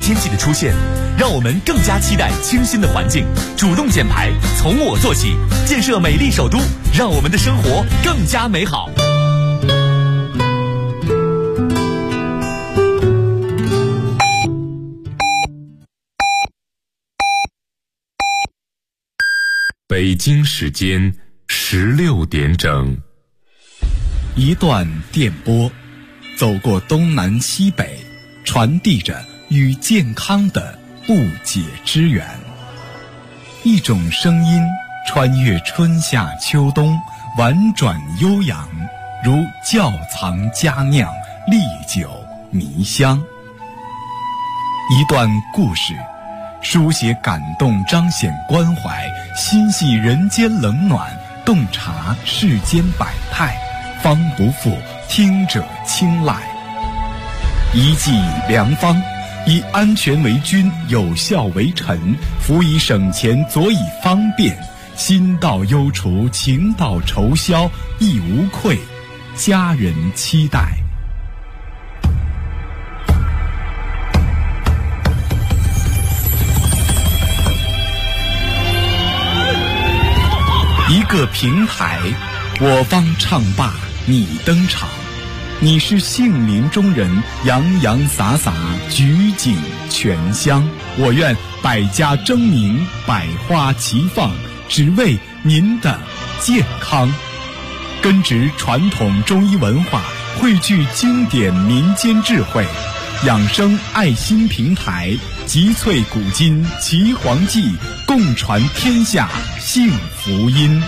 天气的出现，让我们更加期待清新的环境。主动减排，从我做起，建设美丽首都，让我们的生活更加美好。 北京时间16点整， 一段电波，走过东南西北，传递着与健康的不解之缘。一种声音穿越春夏秋冬，婉转悠扬，如窖藏佳酿，历久弥香。一段故事，书写感动，彰显关怀，心系人间冷暖，洞察世间百态，方不负听者青睐。一剂良方，以安全为君，有效为臣，辅以省钱，佐以方便，心到忧除，情到愁消，亦无愧，家人期待。一个平台，我方唱罢你登场，你是杏林中人，洋洋洒洒，举景全香。我愿百家争鸣，百花齐放，只为您的健康。根植传统中医文化，汇聚经典民间智慧，养生爱心平台，集萃古今奇黄记，共传天下幸福音。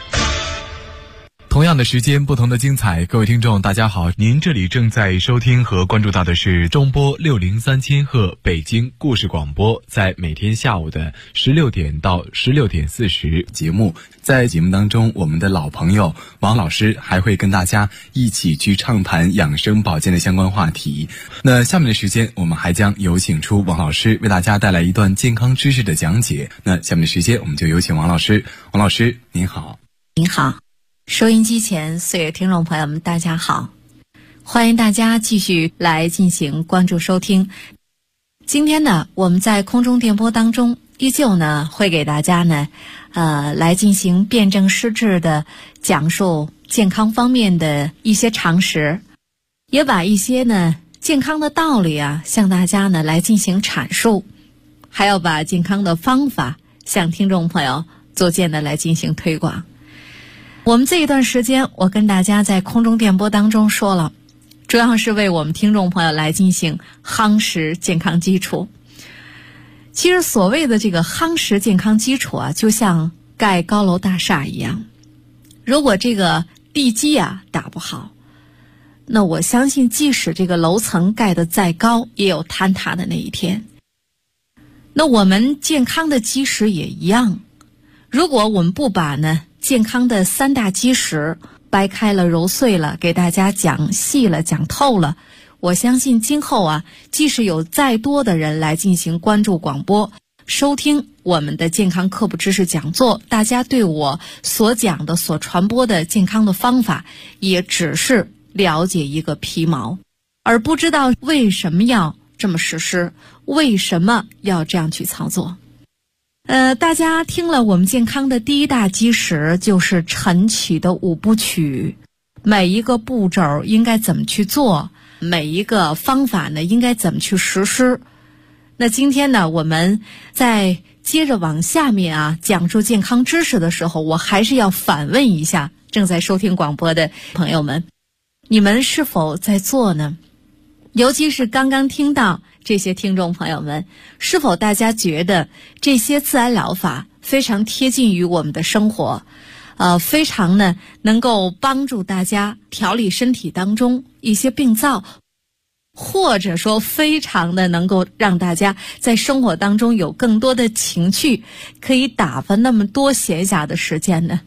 同样的时间，不同的精彩。各位听众大家好，您这里正在收听和关注到的是中波603千赫北京故事广播，在每天下午的16点到16点40节目。在节目当中，我们的老朋友王老师还会跟大家一起去畅谈养生保健的相关话题。那下面的时间，我们还将有请出王老师为大家带来一段健康知识的讲解。那下面的时间，我们就有请王老师。王老师您好。 您好，收音机前所有听众朋友们大家好，欢迎大家继续来进行关注收听。今天呢，我们在空中电波当中依旧呢会给大家呢来进行辩证施治的讲述健康方面的一些常识，也把一些呢健康的道理啊向大家呢来进行阐述，还要把健康的方法向听众朋友逐渐的来进行推广。我们这一段时间，我跟大家在空中电波当中说了，主要是为我们听众朋友来进行夯实健康基础。其实所谓的这个夯实健康基础啊，就像盖高楼大厦一样，如果这个地基啊打不好，那我相信即使这个楼层盖得再高，也有坍塌的那一天。那我们健康的基石也一样，如果我们不把呢健康的三大基石掰开了揉碎了，给大家讲细了讲透了，我相信今后啊，即使有再多的人来进行关注广播，收听我们的健康科普知识讲座，大家对我所讲的所传播的健康的方法也只是了解一个皮毛，而不知道为什么要这么实施，为什么要这样去操作。大家听了我们健康的第一大基石，就是晨起的5部曲，每一个步骤应该怎么去做，每一个方法呢应该怎么去实施。那今天呢，我们在接着往下面啊讲述健康知识的时候，我还是要反问一下正在收听广播的朋友们，你们是否在做呢？尤其是刚刚听到这些听众朋友们，是否大家觉得这些自然疗法非常贴近于我们的生活，非常呢能够帮助大家调理身体当中一些病灶，或者说非常的能够让大家在生活当中有更多的情趣，可以打发那么多闲暇的时间呢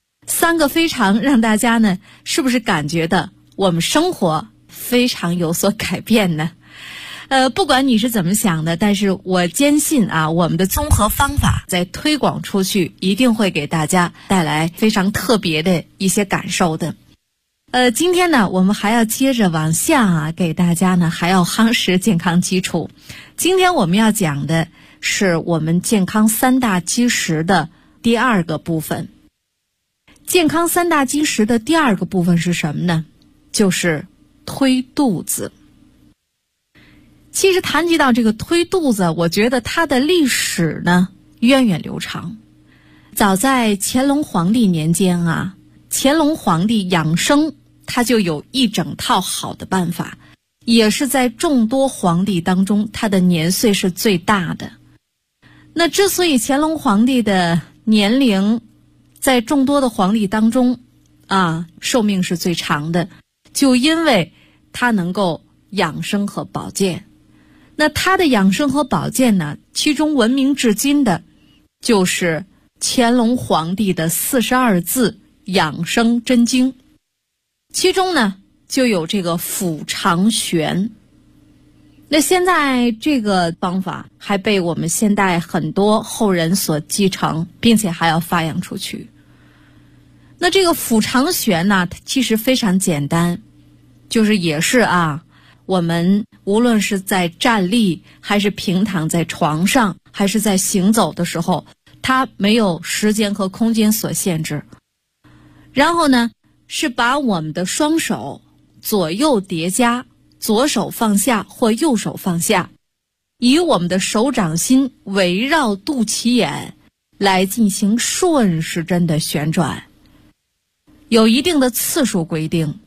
？3个非常让大家呢是不是感觉到我们生活非常有所改变呢？不管你是怎么想的，但是我坚信啊，我们的综合方法在推广出去，一定会给大家带来非常特别的一些感受的。 今天呢，我们还要接着往下给大家呢还要夯实健康基础。今天我们要讲的是我们健康三大基石的第二个部分。健康三大基石的第二个部分是什么呢？就是推肚子。其实谈及到这个推肚子，我觉得它的历史呢源远流长。早在乾隆皇帝年间啊，乾隆皇帝养生他就有一整套好的办法，也是在众多皇帝当中他的年岁是最大的。那之所以乾隆皇帝的年龄在众多的皇帝当中寿命是最长的，就因为他能够养生和保健。那他的养生和保健呢，其中闻名至今的就是乾隆皇帝的42字养生真经，其中呢就有这个腹肠旋。那现在这个方法还被我们现代很多后人所继承，并且还要发扬出去。那这个腹肠旋呢，它其实非常简单，就是也是我们无论是在站立还是平躺在床上还是在行走的时候，它没有时间和空间所限制。然后呢，是把我们的双手左右叠加，左手放下或右手放下，以我们的手掌心围绕肚脐眼来进行顺时针的旋转，有一定的次数规定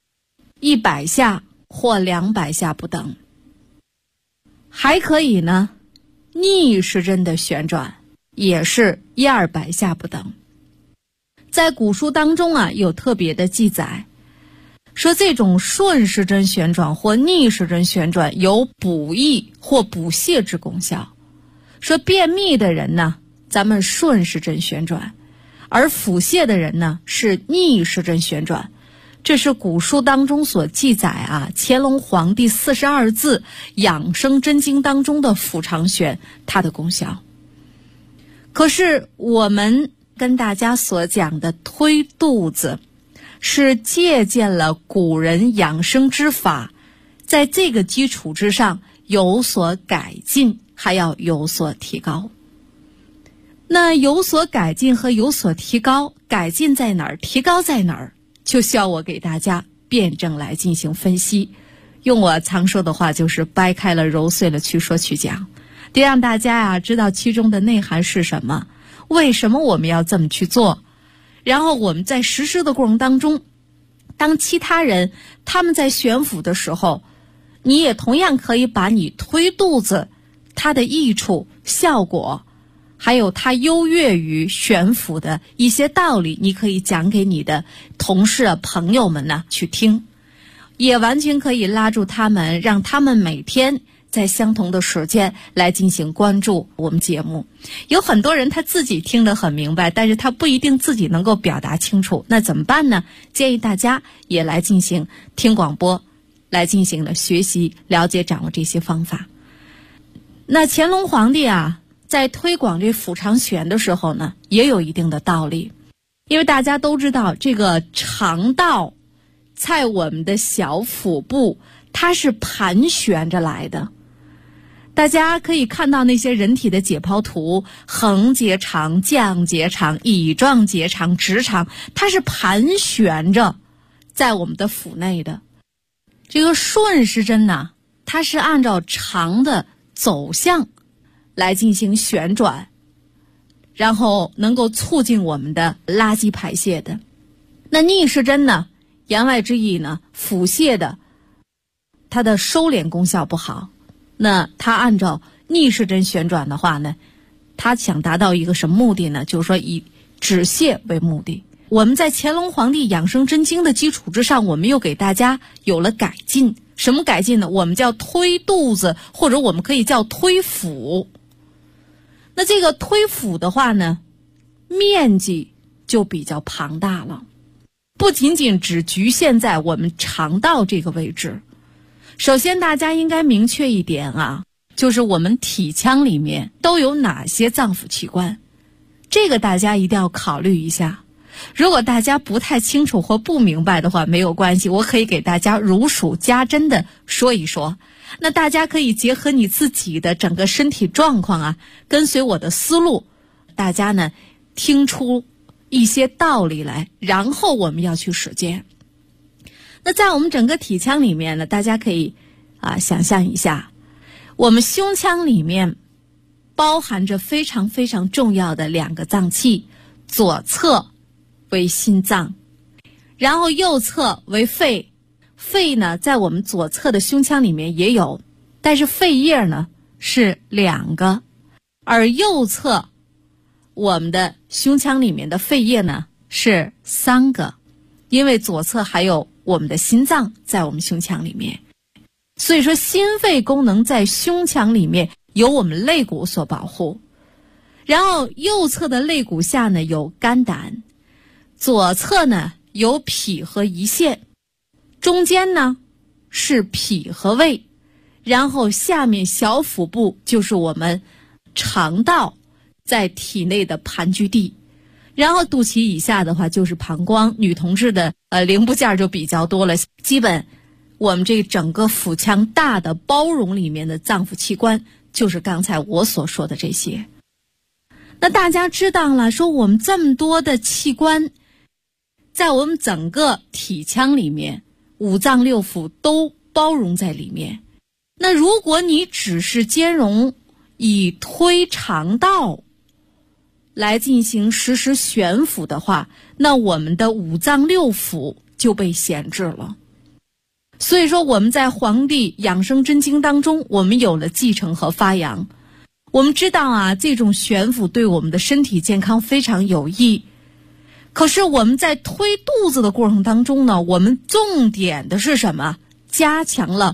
，100下或200下不等。还可以呢逆时针的旋转，也是100-200下不等。在古书当中有特别的记载，说这种顺时针旋转或逆时针旋转有补益或补泻之功效。说便秘的人呢，咱们顺时针旋转，而腹泻的人呢是逆时针旋转。这是古书当中所记载乾隆皇帝42字养生真经当中的腹肠旋它的功效。可是我们跟大家所讲的推肚子是借鉴了古人养生之法，在这个基础之上有所改进，还要有所提高。那有所改进和有所提高，改进在哪儿，提高在哪儿，就需要我给大家辩证来进行分析。用我常说的话，就是掰开了揉碎了去说去讲，得让大家知道其中的内涵是什么，为什么我们要这么去做。然后我们在实施的过程当中，当其他人他们在悬浮的时候，你也同样可以把你推肚子它的益处、效果，还有它优越于悬浮的一些道理，你可以讲给你的同事朋友们呢去听，也完全可以拉住他们，让他们每天在相同的时间来进行关注我们节目。有很多人他自己听得很明白，但是他不一定自己能够表达清楚，那怎么办呢？建议大家也来进行听广播，来进行的学习、了解、掌握这些方法。那乾隆皇帝在推广这腹肠旋的时候呢，也有一定的道理。因为大家都知道，这个肠道在我们的小腹部它是盘旋着来的。大家可以看到那些人体的解剖图，横结肠、降结肠、乙状结肠、直肠，它是盘旋着在我们的腹内的。这个顺时针呢，它是按照肠的走向来进行旋转，然后能够促进我们的垃圾排泄的。那逆时针呢，言外之意呢，腹泻的它的收敛功效不好，那它按照逆时针旋转的话呢，它想达到一个什么目的呢？就是说以止泻为目的。我们在乾隆皇帝养生真经的基础之上，我们又给大家有了改进。什么改进呢？我们叫推肚子，或者我们可以叫推腹。那这个推腹的话呢，面积就比较庞大了，不仅仅只局限在我们肠道这个位置。首先大家应该明确一点就是我们体腔里面都有哪些脏腑器官，这个大家一定要考虑一下。 如果大家不太清楚或不明白的话，没有关系，我可以给大家如数家珍的说一说。那大家可以结合你自己的整个身体状况啊，跟随我的思路，大家呢听出一些道理来，然后我们要去实践。那在我们整个体腔里面呢，大家可以想象一下，我们胸腔里面包含着非常非常重要的2个脏器，左侧为心脏，然后右侧为肺。肺呢在我们左侧的胸腔里面也有，但是肺叶呢是2个，而右侧我们的胸腔里面的肺叶呢是3个，因为左侧还有我们的心脏在我们胸腔里面。所以说心肺功能在胸腔里面由我们肋骨所保护，然后右侧的肋骨下呢有肝胆，左侧呢有脾和胰腺，中间呢是脾和胃，然后下面小腹部就是我们肠道在体内的盘踞地，然后肚脐以下的话就是膀胱，女同志的零部件就比较多了，基本我们这整个腹腔大的包容里面的脏腑器官就是刚才我所说的这些。那大家知道了，说我们这么多的器官在我们整个体腔里面，5脏6腑都包容在里面。那如果你只是兼容以推肠道来进行实施悬浮的话，那我们的5脏6腑就被闲置了。所以说我们在《黄帝养生真经》当中，我们有了继承和发扬。我们知道这种悬浮对我们的身体健康非常有益。可是我们在推肚子的过程当中呢，我们重点的是什么？加强了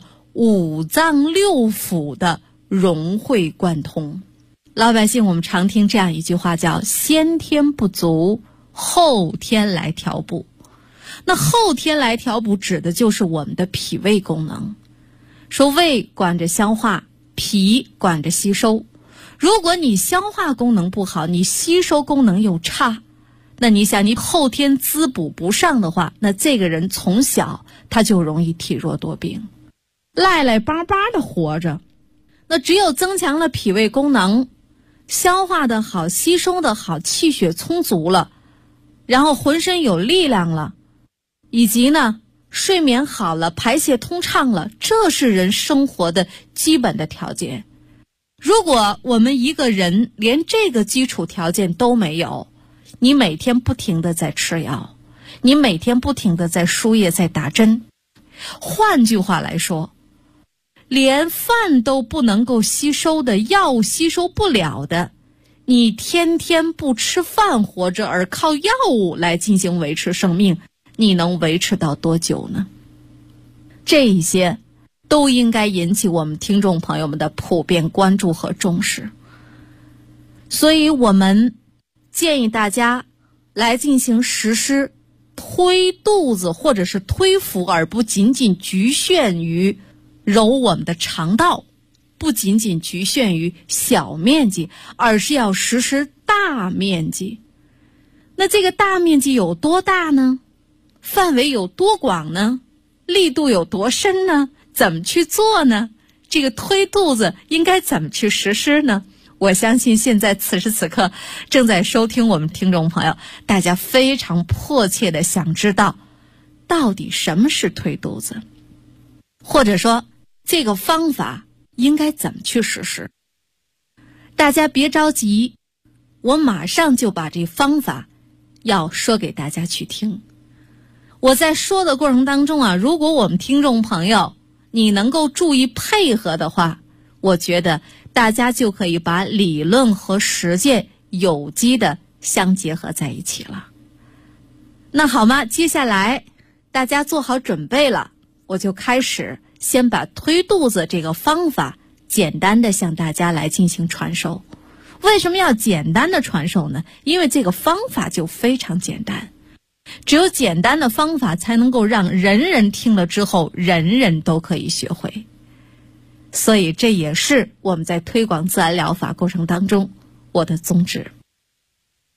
5脏6腑的融会贯通。老百姓我们常听这样一句话，叫先天不足，后天来调补。那后天来调补指的就是我们的脾胃功能。说胃管着消化，脾管着吸收。如果你消化功能不好，你吸收功能又差，那你想你后天滋补不上的话，那这个人从小他就容易体弱多病，赖赖巴巴的活着。那只有增强了脾胃功能，消化的好，吸收的好，气血充足了，然后浑身有力量了，以及呢睡眠好了，排泄通畅了，这是人生活的基本的条件。如果我们一个人连这个基础条件都没有，你每天不停地在吃药，你每天不停地在输液在打针，换句话来说，连饭都不能够吸收的，药物吸收不了的，你天天不吃饭活着，而靠药物来进行维持生命，你能维持到多久呢？这一些都应该引起我们听众朋友们的普遍关注和重视。所以我们建议大家来进行实施推肚子或者是推腹，而不仅仅局限于揉我们的肠道，不仅仅局限于小面积，而是要实施大面积。那这个大面积有多大呢？范围有多广呢？力度有多深呢？怎么去做呢？这个推肚子应该怎么去实施呢？我相信现在此时此刻正在收听我们听众朋友，大家非常迫切的想知道到底什么是推肚子，或者说这个方法应该怎么去实施。大家别着急，我马上就把这方法要说给大家去听。我在说的过程当中如果我们听众朋友你能够注意配合的话，我觉得大家就可以把理论和实践有机的相结合在一起了。那好吗？接下来大家做好准备了，我就开始先把推肚子这个方法简单的向大家来进行传授。为什么要简单的传授呢？因为这个方法就非常简单，只有简单的方法才能够让人人听了之后人人都可以学会。所以这也是我们在推广自然疗法过程当中我的宗旨。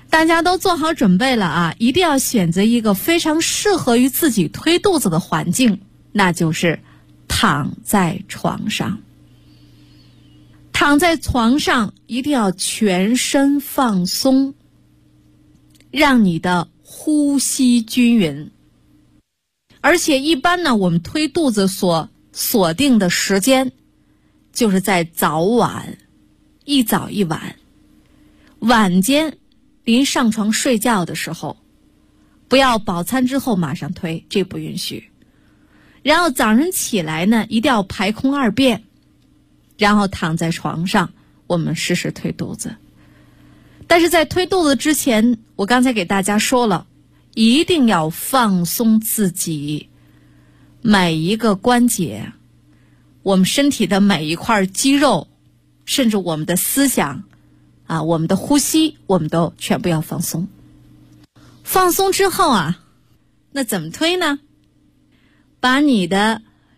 大家都做好准备了啊，一定要选择一个非常适合于自己推肚子的环境，那就是躺在床上。躺在床上一定要全身放松，让你的呼吸均匀。而且一般呢，我们推肚子所锁定的时间就是在早晚，一早一晚。晚间临上床睡觉的时候，不要饱餐之后马上推，这不允许。然后早上起来呢，一定要排空2遍，然后躺在床上，我们实时推肚子。但是在推肚子之前，我刚才给大家说了，一定要放松自己每一个关节，我们身体的每一块肌肉，甚至我们的思想啊，我们的呼吸，我们都全部要放松。放松之后啊，那怎么推呢？把你的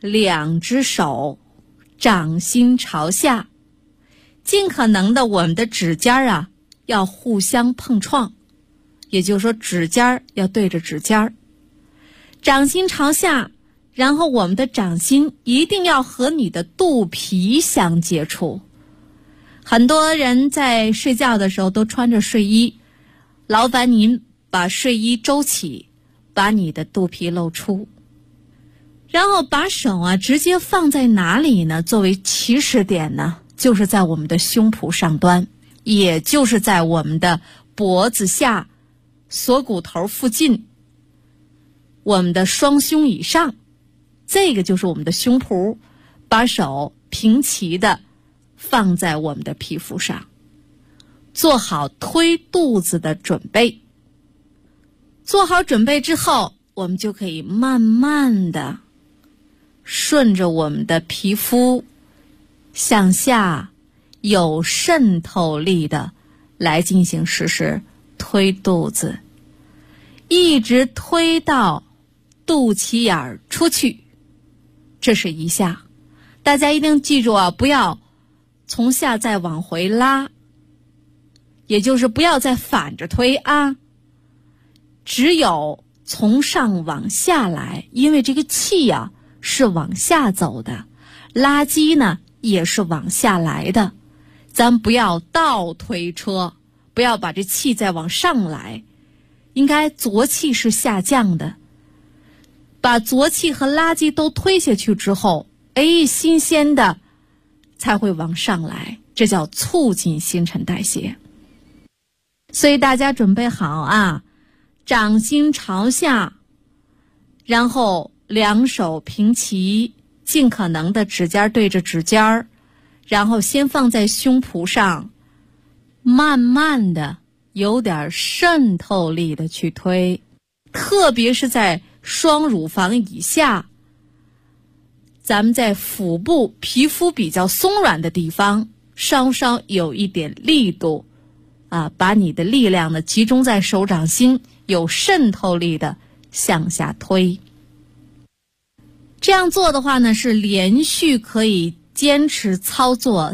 2只手掌心朝下，尽可能的我们的指尖啊要互相碰撞，也就是说指尖要对着指尖，掌心朝下，然后我们的掌心一定要和你的肚皮相接触。很多人在睡觉的时候都穿着睡衣，劳烦您把睡衣周起，把你的肚皮露出，然后把手啊直接放在哪里呢？作为起始点呢，就是在我们的胸脯上端，也就是在我们的脖子下锁骨头附近，我们的双胸以上，这个就是我们的胸脯。把手平齐的放在我们的皮肤上，做好推肚子的准备。做好准备之后，我们就可以慢慢的顺着我们的皮肤向下，有渗透力的来进行实施推肚子，一直推到肚脐眼出去，这是1下。大家一定记住啊，不要从下再往回拉，也就是不要再反着推啊，只有从上往下来，因为这个气啊是往下走的，拉肌呢也是往下来的，咱不要倒推车，不要把这气再往上来，应该浊气是下降的，把浊气和垃圾都推下去之后，新鲜的才会往上来，这叫促进新陈代谢。所以大家准备好啊，掌心朝下，然后2手平齐，尽可能的指尖对着指尖，然后先放在胸脯上，慢慢的有点渗透力的去推，特别是在双乳房以下，咱们在腹部皮肤比较松软的地方稍稍有一点力度啊，把你的力量呢集中在手掌心，有渗透力的向下推。这样做的话呢，是连续可以坚持操作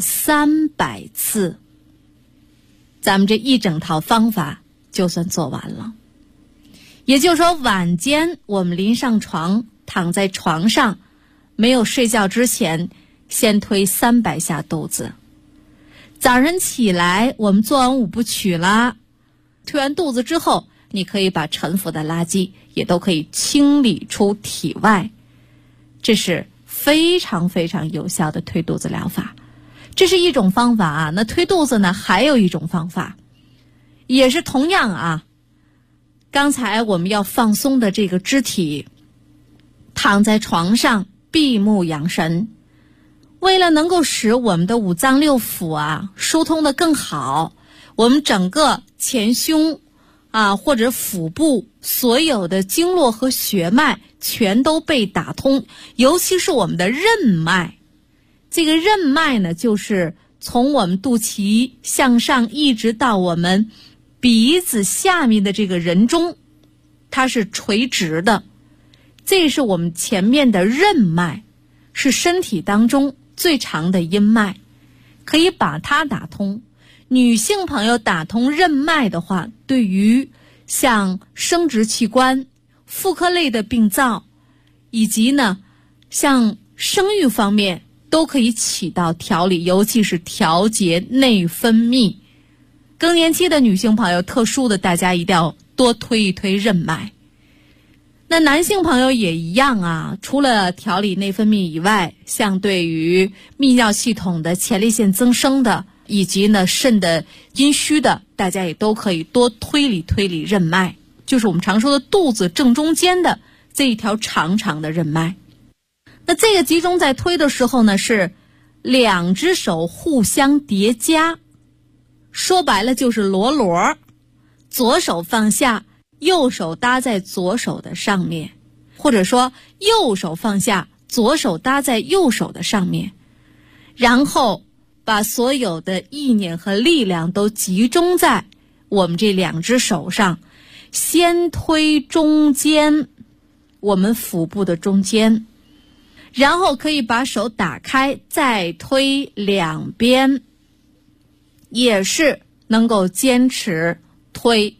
300次，咱们这一整套方法就算做完了。也就是说，晚间我们临上床，躺在床上，没有睡觉之前，先推300下肚子。早上起来，我们做完5部曲啦，推完肚子之后，你可以把沉浮的垃圾也都可以清理出体外，这是非常非常有效的推肚子疗法。这是一种方法啊。那推肚子呢，还有一种方法，也是同样啊，刚才我们要放松的这个肢体，躺在床上闭目养神，为了能够使我们的5脏6腑啊疏通的更好，我们整个前胸啊或者腹部所有的经络和血脉全都被打通，尤其是我们的任脉。这个任脉呢，就是从我们肚脐向上一直到我们鼻子下面的这个人中，它是垂直的，这是我们前面的任脉，是身体当中最长的阴脉，可以把它打通。 女性朋友打通任脉的话，对于像生殖器官、妇科类的病灶，以及呢像生育方面都可以起到调理，尤其是调节内分泌。更年期的女性朋友，特殊的大家一定要多推一推任脉。那男性朋友也一样啊，除了调理内分泌以外，像对于泌尿系统的前列腺增生的，以及呢肾的阴虚的，大家也都可以多推理任脉，就是我们常说的肚子正中间的这一条长长的任脉。那这个集中在推的时候呢，是两只手互相叠加，说白了就是罗罗，左手放下，右手搭在左手的上面，或者说右手放下，左手搭在右手的上面，然后把所有的意念和力量都集中在我们这两只手上，先推中间，我们腹部的中间，然后可以把手打开，再推两边，也是能够坚持推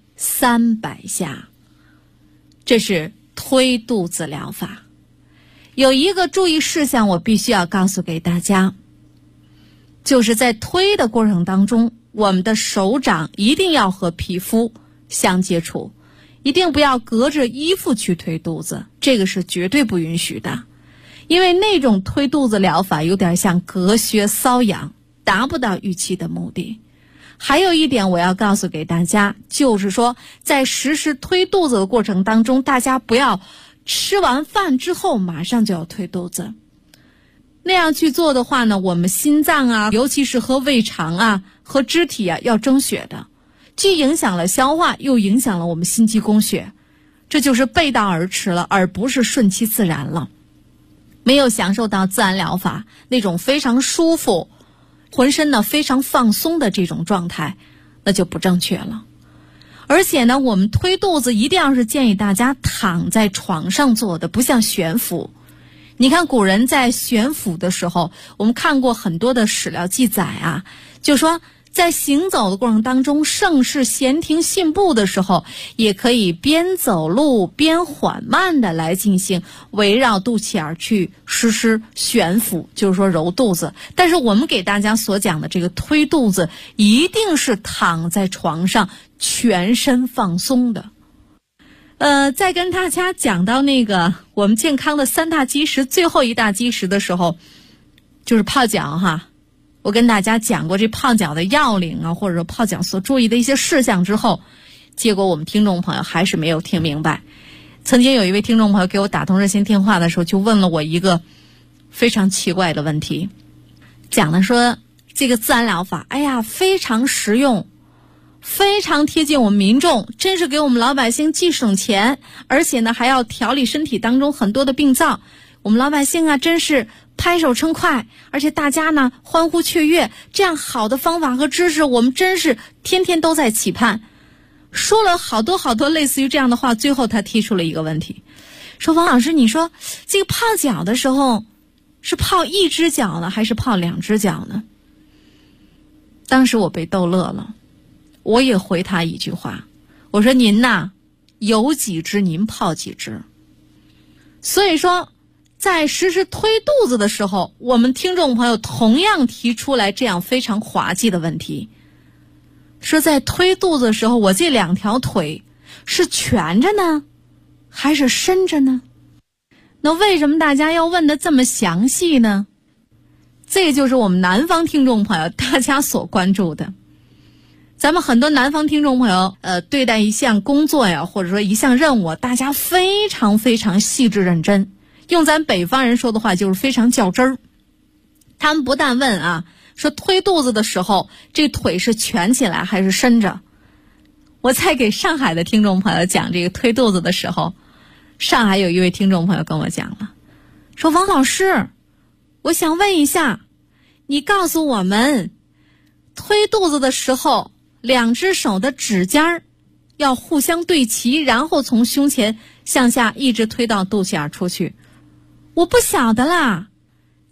300下。这是推肚子疗法。有一个注意事项我必须要告诉给大家，就是在推的过程当中，我们的手掌一定要和皮肤相接触，一定不要隔着衣服去推肚子，这个是绝对不允许的。因为那种推肚子疗法有点像隔靴搔痒，达不到预期的目的。还有一点我要告诉给大家，就是说在实施推肚子的过程当中，大家不要吃完饭之后马上就要推肚子。那样去做的话呢，我们心脏啊，尤其是和胃肠啊和肢体啊要蒸血的，既影响了消化，又影响了我们心肌供血，这就是背道而驰了，而不是顺其自然了，没有享受到自然疗法那种非常舒服，浑身呢非常放松的这种状态，那就不正确了。而且呢，我们推肚子一定要是建议大家躺在床上做的，不像悬浮。你看古人在悬浮的时候，我们看过很多的史料记载啊，就说在行走的过程当中，盛世闲庭信步的时候，也可以边走路边缓慢的来进行围绕肚脐眼去实施悬浮，就是说揉肚子。但是我们给大家所讲的这个推肚子，一定是躺在床上全身放松的。在跟大家讲到那个我们健康的3大基石，最后一大基石的时候，就是泡脚哈。我跟大家讲过这泡脚的要领啊，或者说泡脚所注意的一些事项之后，结果我们听众朋友还是没有听明白。曾经有一位听众朋友给我打通热线电话的时候，就问了我一个非常奇怪的问题，讲的说这个自然疗法，哎呀，非常实用，非常贴近我们民众，真是给我们老百姓既省钱，而且呢还要调理身体当中很多的病灶。我们老百姓啊，真是拍手称快，而且大家呢欢呼雀跃，这样好的方法和知识，我们真是天天都在期盼。说了好多类似于这样的话，最后他提出了一个问题，说王老师，你说这个泡脚的时候是泡一只脚呢，还是泡2只脚呢？当时我被逗乐了，我也回他一句话，我说您呐，有几只您泡几只。所以说在实施推肚子的时候，我们听众朋友同样提出来这样非常滑稽的问题，说在推肚子的时候，我这2条腿是蜷着呢，还是伸着呢？那为什么大家要问得这么详细呢？这就是我们南方听众朋友大家所关注的。咱们很多南方听众朋友对待一项工作呀，或者说一项任务，大家非常细致认真，用咱北方人说的话就是非常较真儿。他们不但问啊，说推肚子的时候这腿是蜷起来还是伸着。我在给上海的听众朋友讲这个推肚子的时候，上海有一位听众朋友跟我讲了，说王老师，我想问一下，你告诉我们推肚子的时候2只手的指尖要互相对齐，然后从胸前向下一直推到肚脐眼出去。我不晓得啦，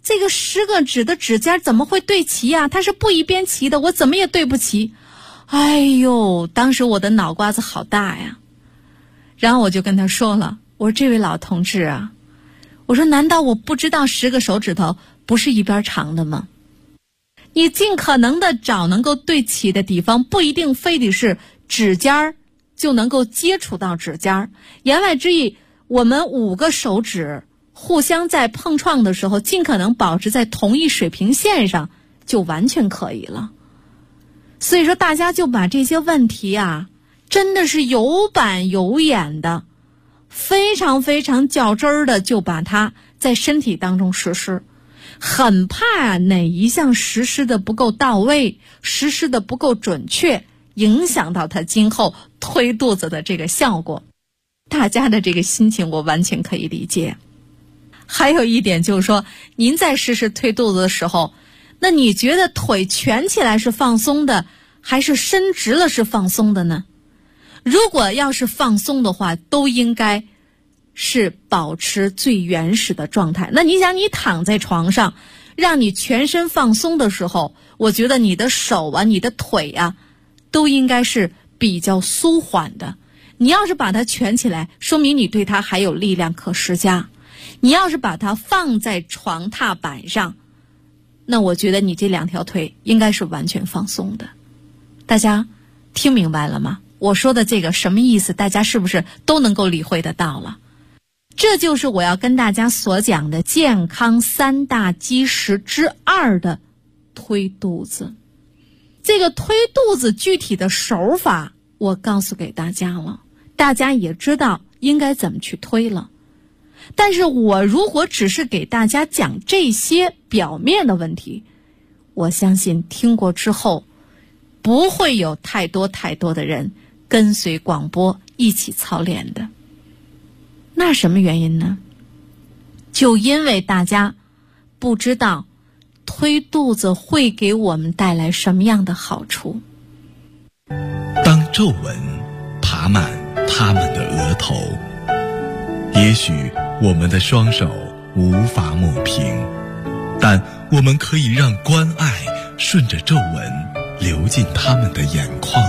这个10个指的指尖怎么会对齐啊？它是不一边齐的，我怎么也对不齐。哎呦，当时我的脑瓜子好大呀。然后我就跟他说了，我说这位老同志啊，我说难道我不知道10个手指头不是一边长的吗？你尽可能的找能够对齐的地方，不一定非得是指尖就能够接触到指尖。言外之意，我们5个手指互相在碰撞的时候，尽可能保持在同一水平线上，就完全可以了。所以说大家就把这些问题啊，真的是有板有眼的，非常非常较真儿的就把它在身体当中实施。很怕哪一项实施的不够到位，实施的不够准确，影响到他今后推肚子的这个效果。大家的这个心情我完全可以理解。还有一点就是说，您在实施推肚子的时候，那你觉得腿蜷起来是放松的，还是伸直了是放松的呢？如果要是放松的话，都应该是保持最原始的状态。那你想，你躺在床上让你全身放松的时候，我觉得你的手啊，你的腿啊，都应该是比较舒缓的。你要是把它蜷起来，说明你对它还有力量可施加。你要是把它放在床踏板上，那我觉得你这2条腿应该是完全放松的。大家听明白了吗？我说的这个什么意思，大家是不是都能够理会得到了？这就是我要跟大家所讲的健康3大基石之2的推肚子。这个推肚子具体的手法我告诉给大家了，大家也知道应该怎么去推了。但是我如果只是给大家讲这些表面的问题，我相信听过之后不会有太多的人跟随广播一起操练的。那什么原因呢？就因为大家不知道推肚子会给我们带来什么样的好处。 当皱纹爬满他们的额头，也许我们的双手无法抹平，但我们可以让关爱顺着皱纹流进他们的眼眶。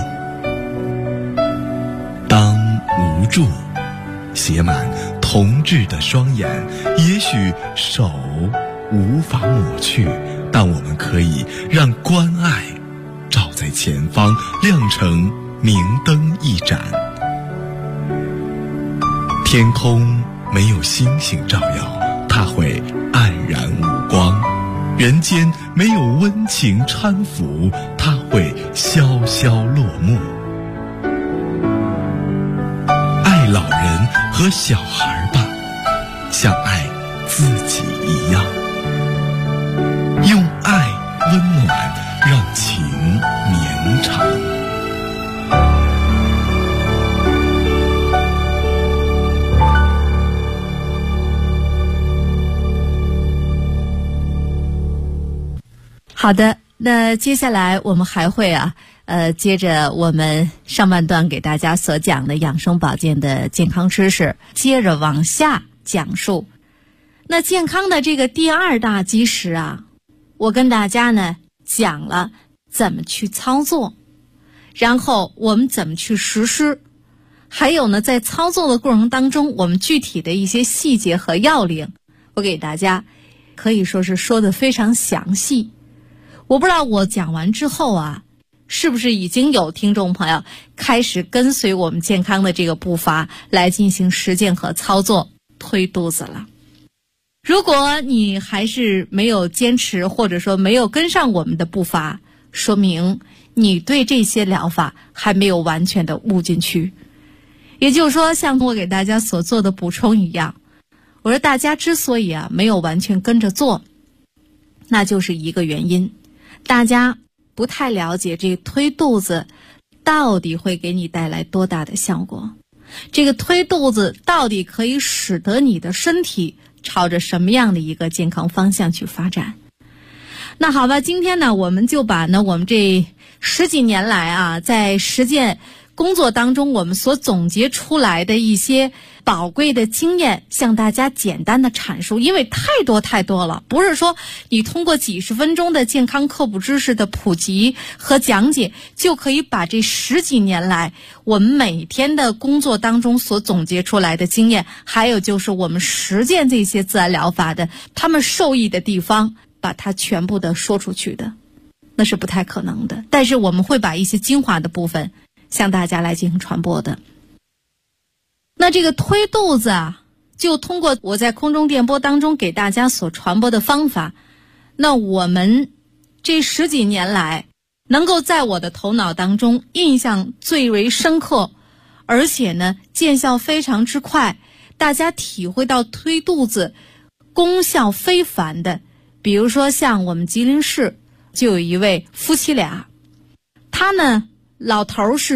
当无助写满同志的双眼，也许手无法抹去，但我们可以让关爱照在前方，亮成明灯一盏。天空没有星星照耀，它会黯然无光；人间没有温情搀扶，它会萧萧落幕。爱老人和小孩吧，像爱自己一样，用爱温暖，让情绵长。 好的，那接下来我们还会接着我们上半段给大家所讲的养生保健的健康知识，接着往下讲述。那健康的这个第2大基石啊，我跟大家呢讲了怎么去操作，然后我们怎么去实施，还有呢在操作的过程当中，我们具体的一些细节和要领，我给大家可以说是说得非常详细。我不知道我讲完之后啊，是不是已经有听众朋友开始跟随我们健康的这个步伐来进行实践和操作推肚子了。如果你还是没有坚持，或者说没有跟上我们的步伐，说明你对这些疗法还没有完全的悟进去。也就是说，像我给大家所做的补充一样，我说大家之所以没有完全跟着做，那就是一个原因，大家不太了解这个推肚子到底会给你带来多大的效果，这个推肚子到底可以使得你的身体朝着什么样的一个健康方向去发展。那好吧，今天呢我们就把我们这10几年来在实践工作当中我们所总结出来的一些宝贵的经验向大家简单的阐述，因为太多了，不是说你通过几十分钟的健康科普知识的普及和讲解就可以把这10几年来我们每天的工作当中所总结出来的经验，还有就是我们实践这些自然疗法的他们受益的地方，把它全部的说出去的，那是不太可能的。但是我们会把一些精华的部分向大家来进行传播的。那这个推肚子啊，就通过我在空中电波当中给大家所传播的方法，那我们这10几年来能够在我的头脑当中印象最为深刻，而且呢见效非常之快，大家体会到推肚子功效非凡的，比如说像我们吉林市就有一位夫妻俩，他呢老头是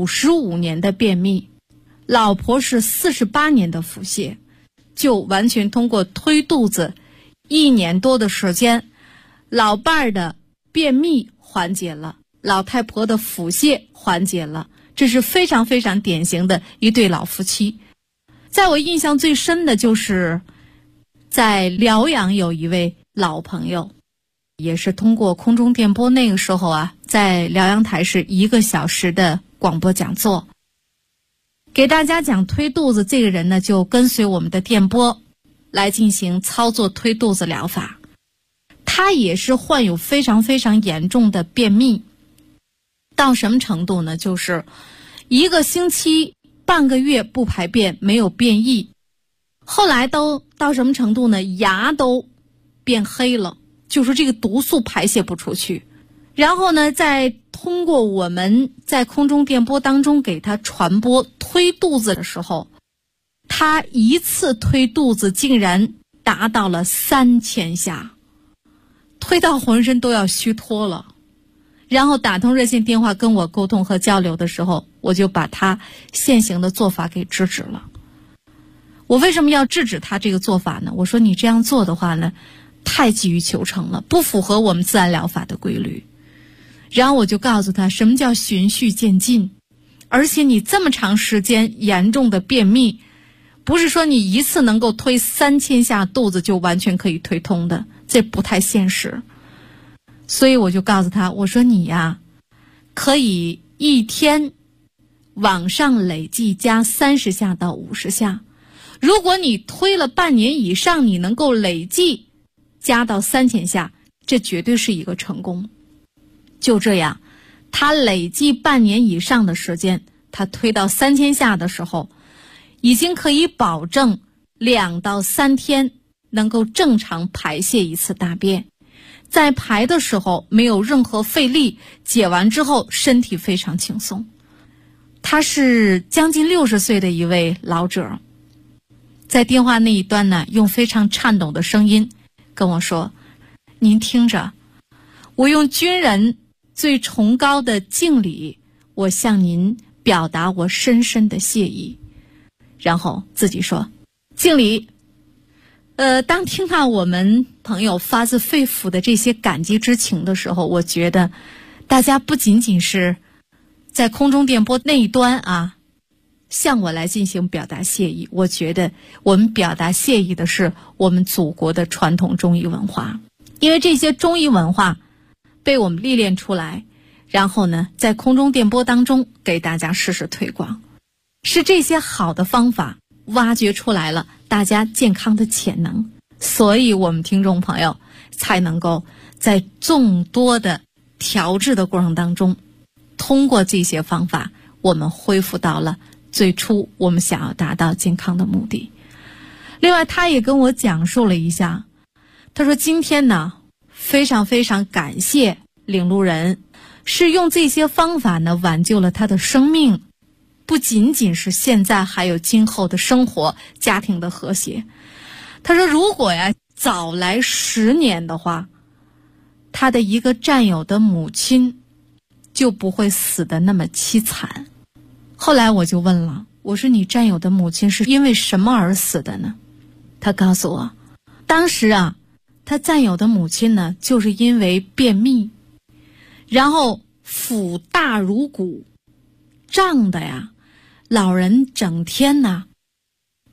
55年的便秘，老婆是48年的腹泻，就完全通过推肚子1年多的时间，老伴儿的便秘缓解了，老太婆的腹泻缓解了，这是非常非常典型的一对老夫妻。在我印象最深的就是在辽阳有一位老朋友，也是通过空中电波，那个时候啊在辽阳台是1个小时的广播讲座，给大家讲推肚子，这个人呢就跟随我们的电波来进行操作推肚子疗法。他也是患有非常非常严重的便秘，到什么程度呢？就是1个星期半个月不排便，没有便意，后来都到什么程度呢？牙都变黑了，就是这个毒素排泄不出去。然后呢再通过我们在空中电波当中给他传播推肚子的时候，他一次推肚子竟然达到了3000下，推到浑身都要虚脱了。然后打通热线电话跟我沟通和交流的时候，我就把他现行的做法给制止了。我为什么要制止他这个做法呢？我说你这样做的话呢，太急于求成了，不符合我们自然疗法的规律。然后我就告诉他什么叫循序渐进，而且你这么长时间严重的便秘，不是说你一次能够推3000下肚子就完全可以推通的，这不太现实。所以我就告诉他，我说你呀，可以一天往上累计加30下到50下，如果你推了半年以上，你能够累计加到3000下，这绝对是一个成功。就这样，他累计半年以上的时间，他推到3000下的时候，已经可以保证2到3天能够正常排泄一次大便，在排的时候没有任何费力，解完之后身体非常轻松。他是将近60岁的一位老者，在电话那一端呢，用非常颤抖的声音跟我说，您听着，我用军人最崇高的敬礼，我向您表达我深深的谢意。然后自己说敬礼。当听到我们朋友发自肺腑的这些感激之情的时候，我觉得大家不仅仅是在空中电波那一端啊向我来进行表达谢意，我觉得我们表达谢意的是我们祖国的传统中医文化，因为这些中医文化被我们历练出来，然后呢在空中电波当中给大家实时推广，是这些好的方法挖掘出来了大家健康的潜能，所以我们听众朋友才能够在众多的调制的过程当中，通过这些方法，我们恢复到了最初我们想要达到健康的目的。另外他也跟我讲述了一下，他说今天呢非常非常感谢领路人，是用这些方法呢挽救了他的生命，不仅仅是现在，还有今后的生活家庭的和谐。他说如果呀早来10年的话，他的一个战友的母亲就不会死得那么凄惨。后来我就问了，我说你战友的母亲是因为什么而死的呢？他告诉我，当时啊他战友的母亲呢就是因为便秘，然后腹大如鼓，胀的呀，老人整天呢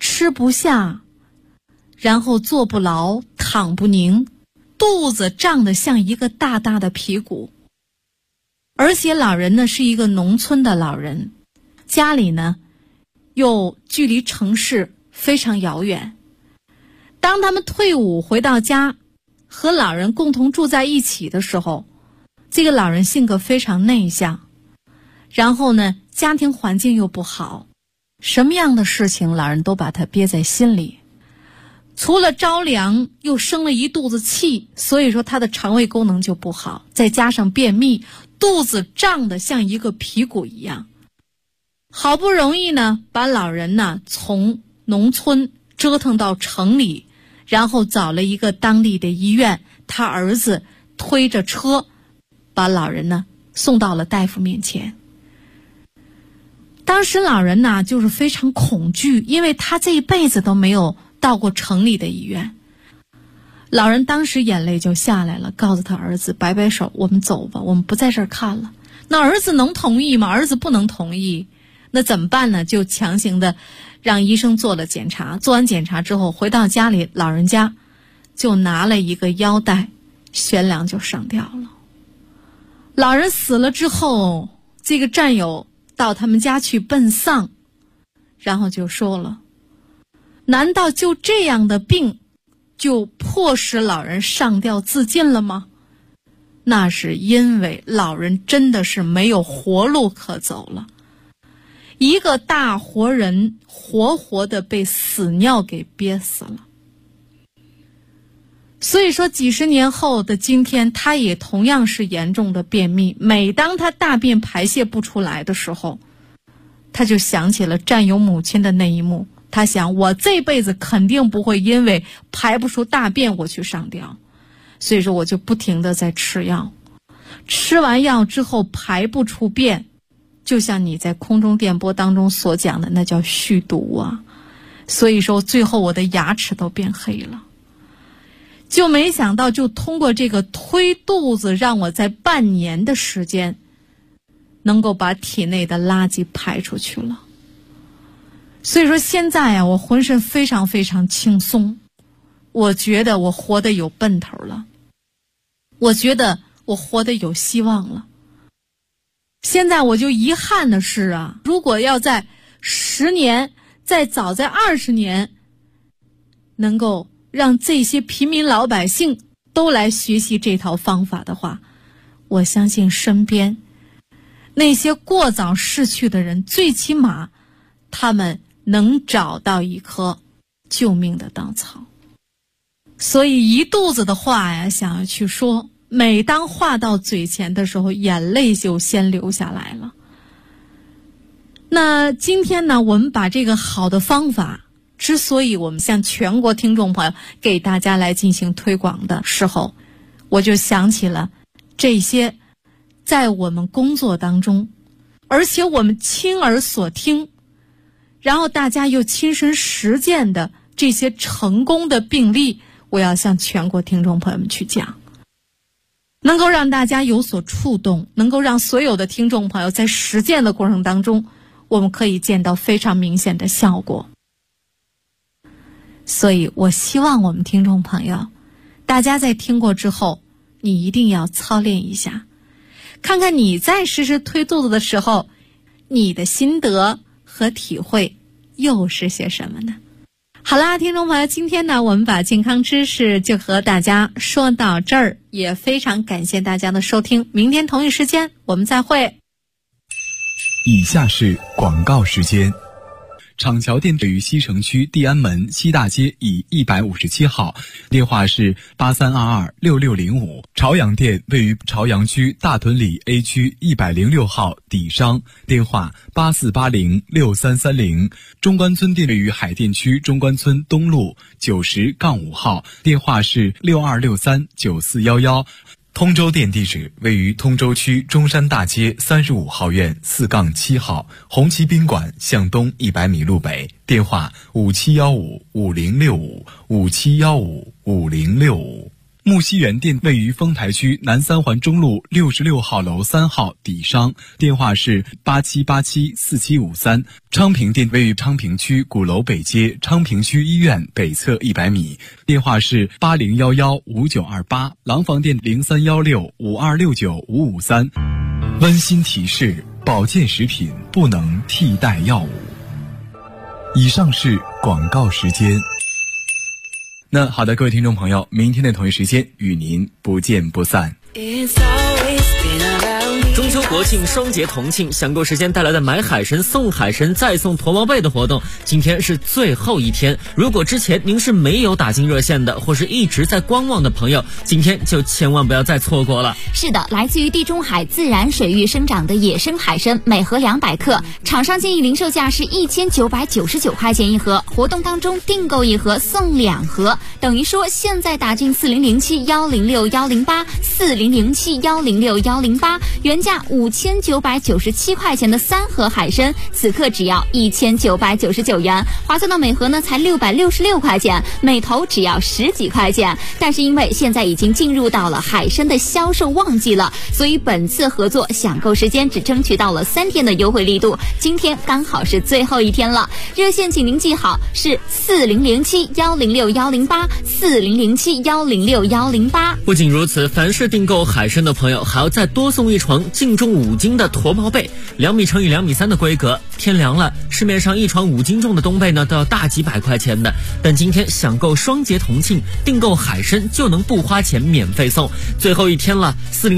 吃不下，然后坐不牢，躺不宁，肚子胀得像一个大大的皮鼓。而且老人呢是一个农村的老人，家里呢又距离城市非常遥远。当他们退伍回到家，和老人共同住在一起的时候，这个老人性格非常内向，然后呢家庭环境又不好，什么样的事情老人都把它憋在心里。除了着凉，又生了一肚子气，所以说他的肠胃功能就不好，再加上便秘，肚子胀得像一个皮鼓一样。好不容易呢把老人呢从农村折腾到城里，然后找了一个当地的医院，他儿子推着车把老人呢送到了大夫面前。当时老人呢就是非常恐惧，因为他这一辈子都没有到过城里的医院。老人当时眼泪就下来了，告诉他儿子摆摆手，我们走吧，我们不在这儿看了。那儿子能同意吗？儿子不能同意。那怎么办呢？就强行的让医生做了检查，做完检查之后回到家里，老人家就拿了一个腰带，悬梁就上吊了。老人死了之后，这个战友到他们家去奔丧，然后就说了，难道就这样的病就迫使老人上吊自尽了吗？那是因为老人真的是没有活路可走了，一个大活人活活的被死尿给憋死了。所以说几十年后的今天，他也同样是严重的便秘，每当他大便排泄不出来的时候，他就想起了战友母亲的那一幕，他想我这辈子肯定不会因为排不出大便我去上吊，所以说我就不停的在吃药，吃完药之后排不出便，就像你在空中电波当中所讲的，那叫续毒啊。所以说最后我的牙齿都变黑了，就没想到就通过这个推肚子，让我在半年的时间能够把体内的垃圾排出去了。所以说现在啊，我浑身非常非常轻松，我觉得我活得有奔头了，我觉得我活得有希望了。现在我就遗憾的是啊，如果要在10年，再早在20年，能够让这些平民老百姓都来学习这套方法的话，我相信身边那些过早逝去的人，最起码他们能找到一颗救命的稻草。所以一肚子的话呀，想要去说，每当话到嘴前的时候，眼泪就先流下来了。那今天呢，我们把这个好的方法，之所以我们向全国听众朋友给大家来进行推广的时候，我就想起了这些在我们工作当中，而且我们亲耳所听，然后大家又亲身实践的这些成功的病例，我要向全国听众朋友们去讲，能够让大家有所触动，能够让所有的听众朋友在实践的过程当中，我们可以见到非常明显的效果。所以我希望我们听众朋友，大家在听过之后，你一定要操练一下，看看你在实施推肚子的时候，你的心得和体会又是些什么呢？好啦，听众朋友，今天呢，我们把健康知识就和大家说到这儿，也非常感谢大家的收听，明天同一时间我们再会。 以下是广告时间。厂桥店位于西城区地安门西大街以157号，电话是83226605。朝阳店位于朝阳区大屯里 A 区106号底商，电话84806330。中关村店位于海淀区中关村东路90-5号，电话是62639411。通州店地址位于通州区中山大街35号院4-7号，红旗宾馆向东100米路北，电话5715506557155065。 木樨园店位于丰台区南三环中路66号楼3号底商，电话是87874753。昌平店位于昌平区鼓楼北街昌平区医院北侧100米，电话是80115928。廊坊店031652695553。温馨提示：保健食品不能替代药物。以上是广告时间。那好的，各位听众朋友，明天的同一时间与您不见不散。 中秋国庆双节同庆，享购时间带来的买海参送海参再送驼毛被的活动，今天是最后一天。如果之前您是没有打进热线的，或是一直在观望的朋友，今天就千万不要再错过了。 是的，来自于地中海自然水域生长的野生海参，每盒200克，厂商建议零售价是1999块钱一盒，活动当中订购一盒送2盒，等于说现在打进4007106108，4007106108，原价5997块钱的3盒海参，此刻只要1999元，划算到每盒呢才666块钱，每头只要10几块钱。但是因为现在已经进入到了海参的销售旺季了，所以本次合作享购时间只争取到了3天的优惠力度，今天刚好是最后一天了。热线请您记好，是4007106108，4007106108。 不仅如此，凡是订购海参的朋友还要再多送一床净重5斤的驼毛被，2米乘以2米3的规格。天凉了，市面上一床5斤重的冬被呢都要大几百块钱的，但今天享购双节同庆，订购海参就能不花钱免费送。最后一天了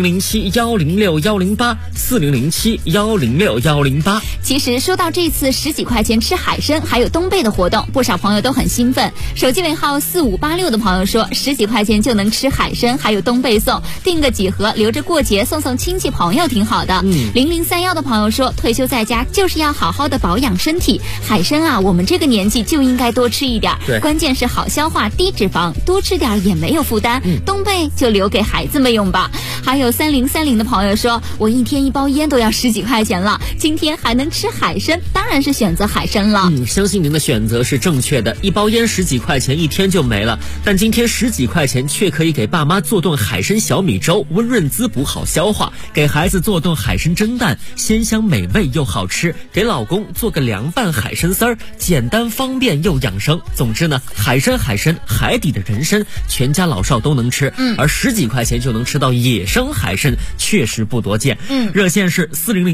，4007106108，4007106108。 其实说到这次10几块钱吃海参还有冬被的活动，不少朋友都很兴奋。手机尾号4586的朋友说，10几块钱就能吃海参还有冬被送，订个几盒留着过节送送亲戚朋友挺好的。0031的朋友说，退休在家就是要好好的保养身体，海参啊我们这个年纪就应该多吃一点，关键是好消化低脂肪，多吃点也没有负担。冬被就留给孩子们用吧。还有3030的朋友说，我一天1包烟都要10几块钱了，今天还能吃海参，当然是选择海参了。 相信您的选择是正确的，1包烟10几块钱一天就没了，但今天10几块钱却可以给爸妈做顿海参小米粥，温润滋补好消化，给孩子做顿海参蒸蛋，鲜香美味又好吃，给老公做个凉拌海参丝儿，简单方便又养生。总之呢，海参海底的人参，全家老少都能吃，而10几块钱就能吃到野生海参，确实不多见。热线是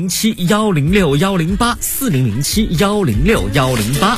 4007106108，4007106108。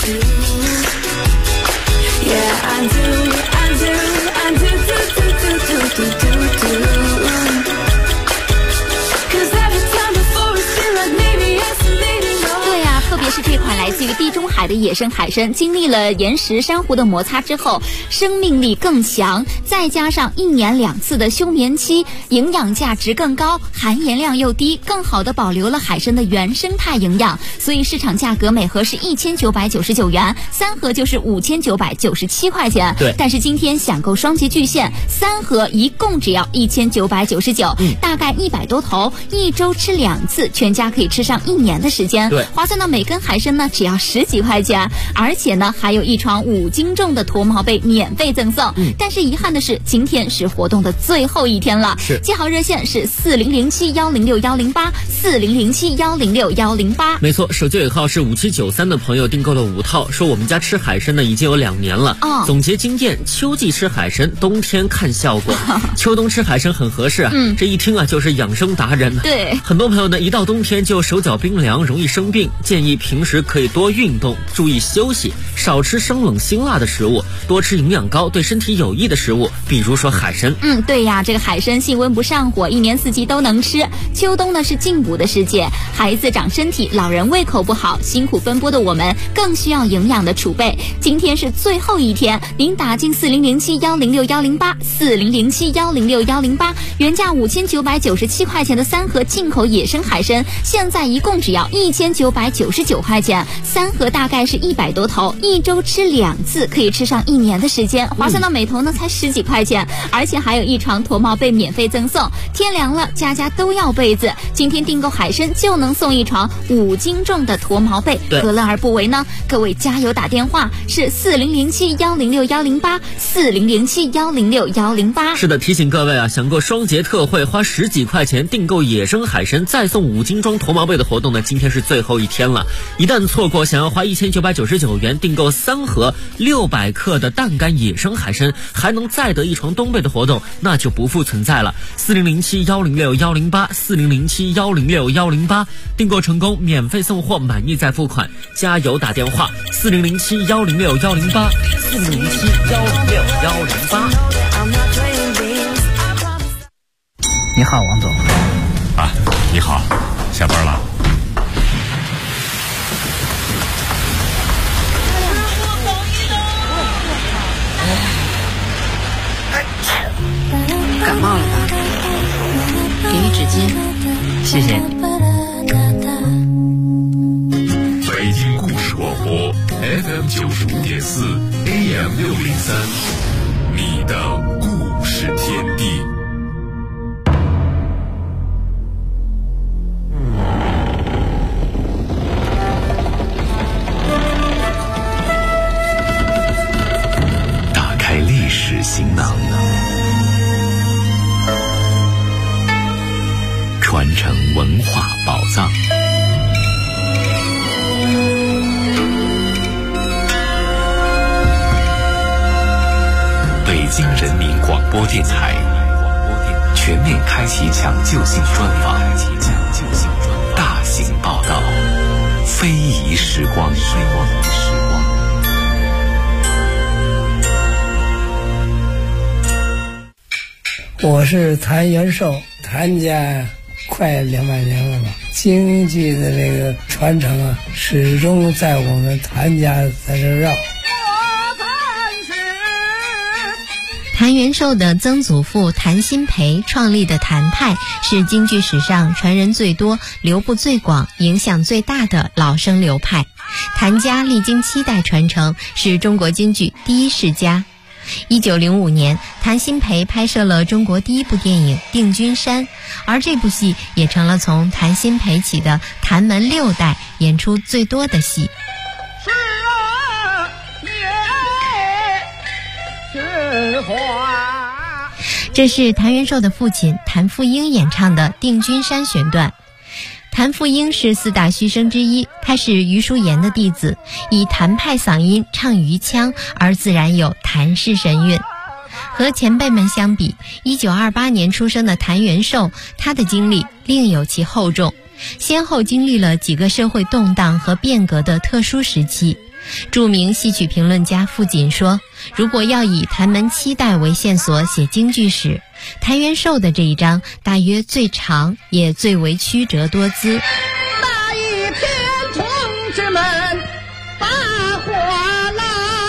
特别是这款来自于地中海的野生海参，经历了岩石珊瑚的摩擦之后，生命力更强，再加上1年2次的休眠期，营养价值更高，含盐量又低，更好的保留了海参的原生态营养，所以市场价格每盒是1999元，3盒就是5997块钱。 对， 但是今天享购双节巨献，3盒一共只要1999，大概100多头，1周吃2次，全家可以吃上1年的时间。 对， 划算到每根海参呢只要10几块钱，而且呢还有一床5斤重的驼毛被免费赠送。但是遗憾的是，今天是活动的最后一天了。记好热线是4007106108，4007106108。 没错，手机尾号是5793的朋友订购了5套，说我们家吃海参呢已经有2年了。总结经验，秋季吃海参，冬天看效果。秋冬吃海参很合适啊。这一听啊就是养生达人。 对， 很多朋友呢一到冬天就手脚冰凉，容易生病，建议平时可以多运动，注意休息，少吃生冷辛辣的食物，多吃营养高对身体有益的食物，比如说海参。 对呀，这个海参性温不上火，1年4季都能吃。秋冬呢是进补的时节，孩子长身体，老人胃口不好，辛苦奔波的我们更需要营养的储备。今天是最后一天，您打进4007106108，4007106108，原价5997块钱的3盒进口野生海参，现在一共只要1999块钱 3盒大概是100多头，1周吃2次，可以吃上1年的时间，划算到每头呢才10几块钱，而且还有1床驼毛被免费赠送。天凉了，家家都要被子，今天订购海参就能送1床5斤重的驼毛被，何乐而不为呢？各位加油打电话是4007106108，4007106108。 是的，提醒各位啊，想过双节特惠花10几块钱订购野生海参再送5斤装驼毛被的活动呢，今天是最后一天了。一旦错过，想要花1999元订购3盒600克的淡干野生海参，还能再得1床冬被的活动，那就不复存在了。4007106108，4007106108，订购成功免费送货，满意再付款。加油打电话4007106108，4007106108。 你好，王总。 啊，你好，下班了？ 感冒了吧？给你纸巾。 谢谢。 北京故事广播 FM 95.4 AM 603，你的故事天地。 打开历史行囊，传承文化宝藏。北京人民广播电台全面开启抢救性专访，大型报道，非遗时光。 我是谭元寿，谭家快200年了吧，京剧的这个传承啊，始终在我们谭家在这绕。 谭元寿的曾祖父谭鑫培创立的谭派是京剧史上传人最多、流布最广、影响最大的老生流派。谭家历经7代传承，是中国京剧第一世家。1905年，谭鑫培拍摄了中国第1部电影《定军山》，而这部戏也成了从谭鑫培起的谭门6代演出最多的戏。这是谭元寿的父亲谭富英演唱的《定军山》选段。谭富英是4大须生之一，他是余叔岩的弟子，以谭派嗓音唱余腔，而自然有谭氏神韵。和前辈们相比，1928年出生的谭元寿，他的经历另有其厚重，先后经历了几个社会动荡和变革的特殊时期。著名戏曲评论家傅锦说，如果要以谭门7代为线索写京剧史，谭元寿的这一章大约最长，也最为曲折多姿。 那一片同志们把火了，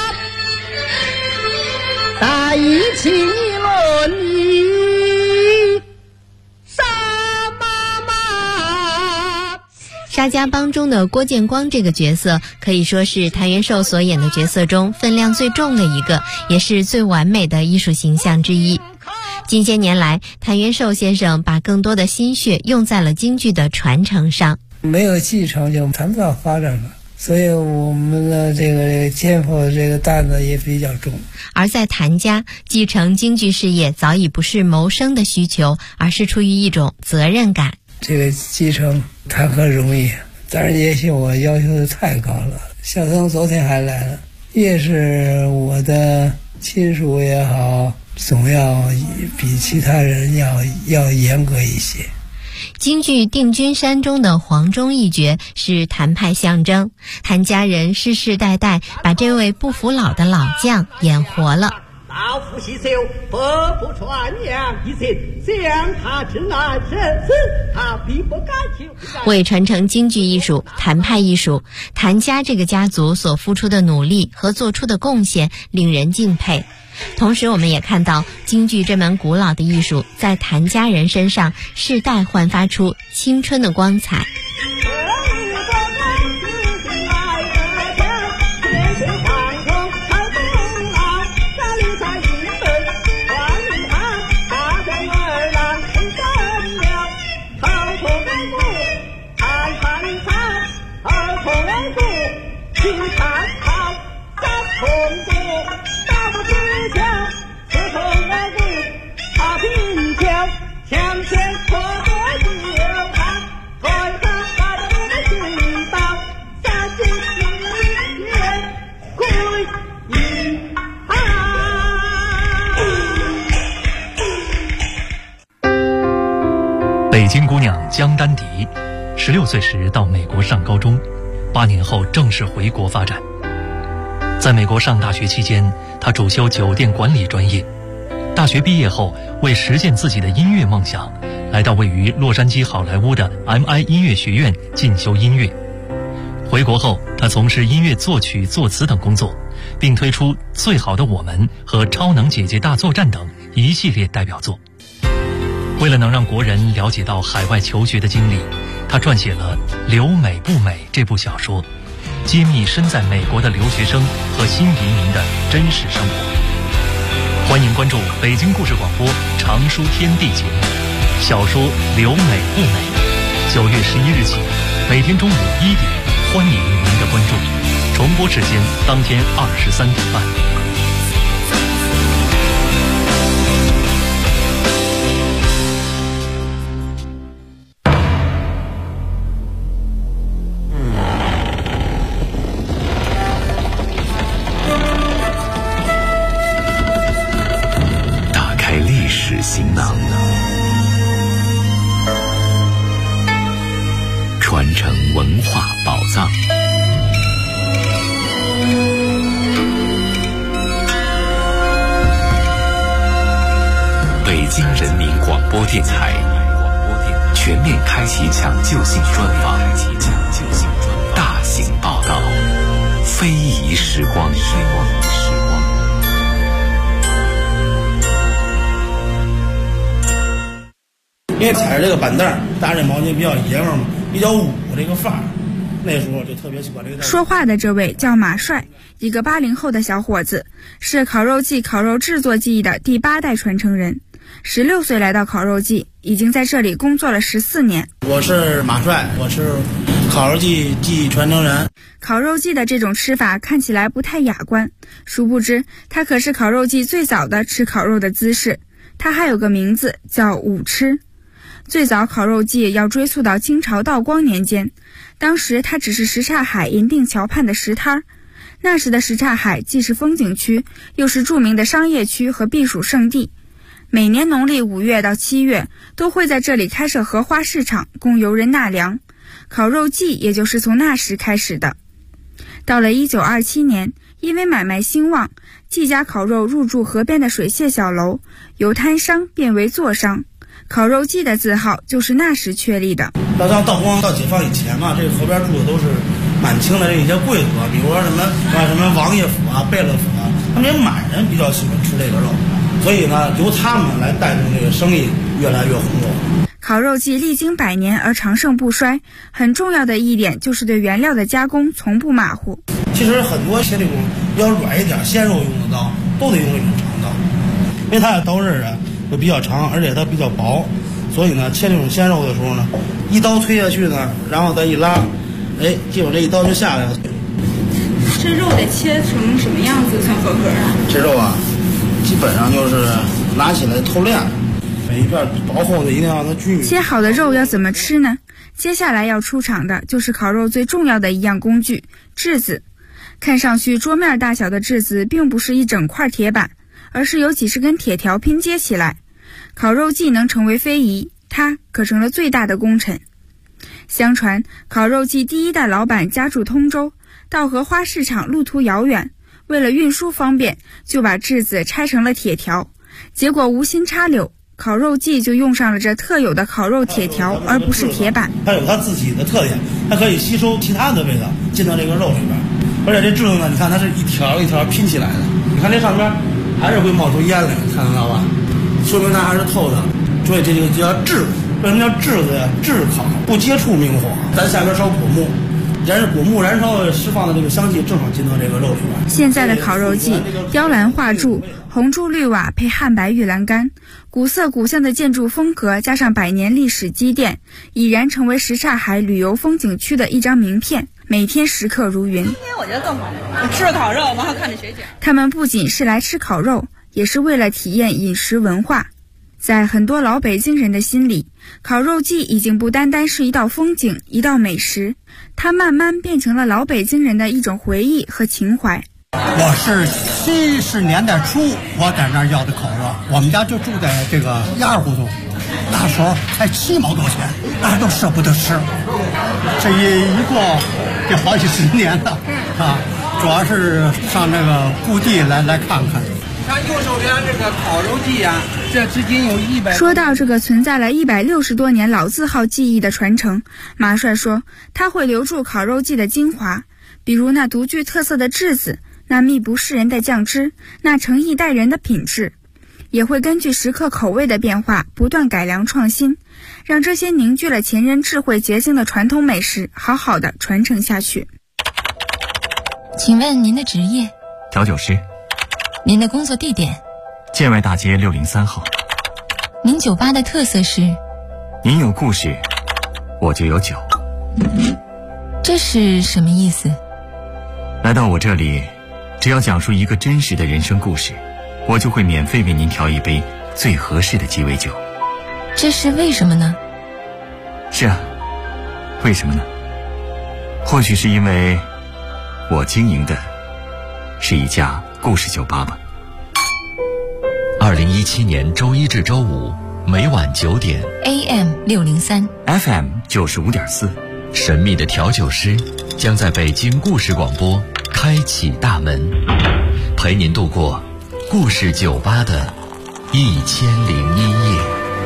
大一起论理杀妈妈。 沙家浜中的郭建光这个角色可以说是谭元寿所演的角色中分量最重的一个，也是最完美的艺术形象之一。近些年来，谭元寿先生把更多的心血用在了京剧的传承上。 没有继承就谈不到发展了，所以我们的这个肩负的这个担子也比较重。 而在谭家，继承京剧事业早已不是谋生的需求，而是出于一种责任感。 这个继承谈何容易，但是也许我要求的太高了。小曾昨天还来了，越是我的亲属也好，总要比其他人要严格一些。 京剧《定军山》中的黄忠一角是谭派象征，谭家人世世代代把这位不服老的老将演活了。 老夫洗手，不传扬一切，将他之难生死，他必不敢求。 为传承京剧艺术、谭派艺术，谭家这个家族所付出的努力和做出的贡献令人敬佩。同时我们也看到京剧这门古老的艺术在谭家人身上世代焕发出青春的光彩。 青山好，三重多，大步之桥，四通而进，踏平桥，向前错过右岸，退下大路的隧道，三进四远归一岸。 北京姑娘江丹迪，16岁时到美国上高中，8年后正式回国发展。在美国上大学期间，她主修酒店管理专业。大学毕业后，为实现自己的音乐梦想，来到位于洛杉矶好莱坞的 MI 音乐学院进修音乐。回国后，她从事音乐作曲、作词等工作，并推出《最好的我们》和《超能姐姐大作战》等一系列代表作。为了能让国人了解到海外求学的经历，他撰写了《留美不美》这部小说，揭秘身在美国的留学生和新移民的真实生活。欢迎关注北京故事广播常书天地节目小说《留美不美》，9月11日起，每天中午1点，欢迎您的关注。重播时间当天23点半。 行囊，传承文化宝藏。北京人民广播电台全面开启抢救性专访，大型报道，非遗时光。 因为踩着这个板凳，搭这毛巾比较爷们儿嘛，比较武这个范儿，那时候就特别喜欢这个。 说话的这位叫马帅，一个80后的小伙子，是烤肉季烤肉制作技艺的第8代传承人。16岁来到烤肉季，已经在这里工作了14年。 我是马帅，我是烤肉季技艺传承人。 烤肉季的这种吃法看起来不太雅观，殊不知它可是烤肉季最早的吃烤肉的姿势。它还有个名字叫舞吃。最早烤肉季要追溯到清朝道光年间，当时它只是什刹海银锭桥畔的石摊儿。那时的什刹海既是风景区，又是著名的商业区和避暑胜地。每年农历5月到7月都会在这里开设荷花市场，供游人纳凉。烤肉季也就是从那时开始的。到了1927年，因为买卖兴旺，季家烤肉入驻河边的水榭小楼，由摊商变为座商。烤肉季的字号就是那时确立的。 到道光到解放以前嘛，这个河边住的都是满清的这一些贵族啊，比如说什么王爷府啊、贝勒府啊，他们这些满人比较喜欢吃这个肉，所以呢，由他们来带动这个生意越来越红火。 烤肉季历经100年而长盛不衰，很重要的一点就是对原料的加工从不马虎。 其实很多切这种比较软一点鲜肉用的刀，都得用这种长刀，因为它的刀刃啊会比较长，而且它比较薄，所以呢，切这种鲜肉的时候呢，一刀推下去呢，然后再一拉，基本这一刀就下来了。 这肉得切成什么样子算合格啊？ 这肉啊，基本上就是拿起来透亮，每一片薄厚的一定要让它均匀。 切好的肉要怎么吃呢？接下来要出场的就是烤肉最重要的一样工具——炙子。看上去桌面大小的炙子并不是一整块铁板，而是有几十根铁条拼接起来。烤肉季能成为非遗，它可成了最大的功臣。相传烤肉季第1代老板家住通州，到荷花市场路途遥远，为了运输方便，就把炙子拆成了铁条。结果无心插柳，烤肉季就用上了这特有的烤肉铁条，而不是铁板。 它有它自己的特点，它可以吸收其他的味道进到这个肉里边。而且这炙子呢，你看它是一条一条拼起来的，你看这上边还是会冒出烟来，看得到吧？说明它还是透的，所以这就叫炙。为什么叫炙子呀？炙烤，不接触明火，咱下边烧果木，果木燃烧释放的这个香气正好进到这个肉里边。 现在的烤肉季，雕栏画柱，红柱绿瓦配汉白玉栏杆，古色古香的建筑风格加上100年历史积淀，已然成为什刹海旅游风景区的一张名片。 每天食客如云。 今天我觉得更好，我吃了烤肉，然后看着雪景。 他们不仅是来吃烤肉，也是为了体验饮食文化。在很多老北京人的心里，烤肉季已经不单单是一道风景，一道美食，它慢慢变成了老北京人的一种回忆和情怀。 我是70年代初我在那儿要的烤肉，我们家就住在这个1·2胡同，那时候才7毛多钱，大家都舍不得吃。这一过这好几十年了啊，主要是上那个故地来看看。 看右手边这个烤肉季啊，这至今有100。 说到这个存在了160多年老字号技艺的传承，马帅说他会留住烤肉季的精华，比如那独具特色的炙子，那秘不示人的酱汁，那诚意待人的品质，也会根据食客口味的变化不断改良创新，让这些凝聚了前人智慧结晶的传统美食好好的传承下去。 请问您的职业？ 调酒师。 您的工作地点？ 建外大街603号。 您酒吧的特色是？ 您有故事，我就有酒。 这是什么意思？ 来到我这里，只要讲述一个真实的人生故事，我就会免费为您调一杯最合适的鸡尾酒。 这是为什么呢？ 是啊，为什么呢？或许是因为我经营的是一家故事酒吧吧。 2017年周一至周五每晚9点 AM 603 FM 95.4， 神秘的调酒师将在北京故事广播开启大门，陪您度过故事酒吧的1001夜。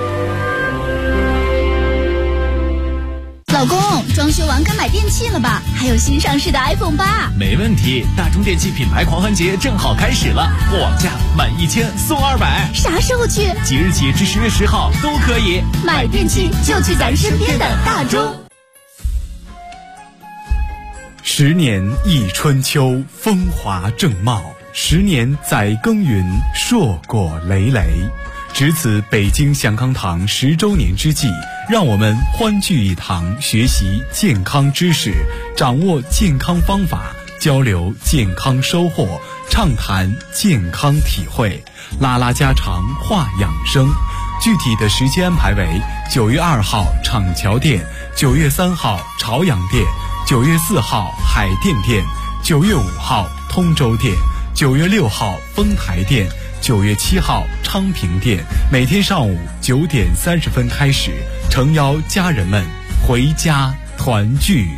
老公，装修完该买电器了吧？还有新上市的 iPhone 8。 没问题，大中电器品牌狂欢节正好开始了，过网价满1000送200。 啥时候去？ 即日起至10月10号都可以。 买电器就去咱身边的大中。 10年忆春秋，风华正茂；10年载耕耘，硕果累累。值此北京祥康堂10周年之际，让我们欢聚一堂，学习健康知识，掌握健康方法，交流健康收获，畅谈健康体会，拉拉家常，话养生。具体的时间安排为9月2号厂桥店，9月3号朝阳店，9月4号海淀店，9月5号通州店，9月6号丰台店，9月7号昌平店，每天上午9点30分开始，诚邀家人们回家团聚。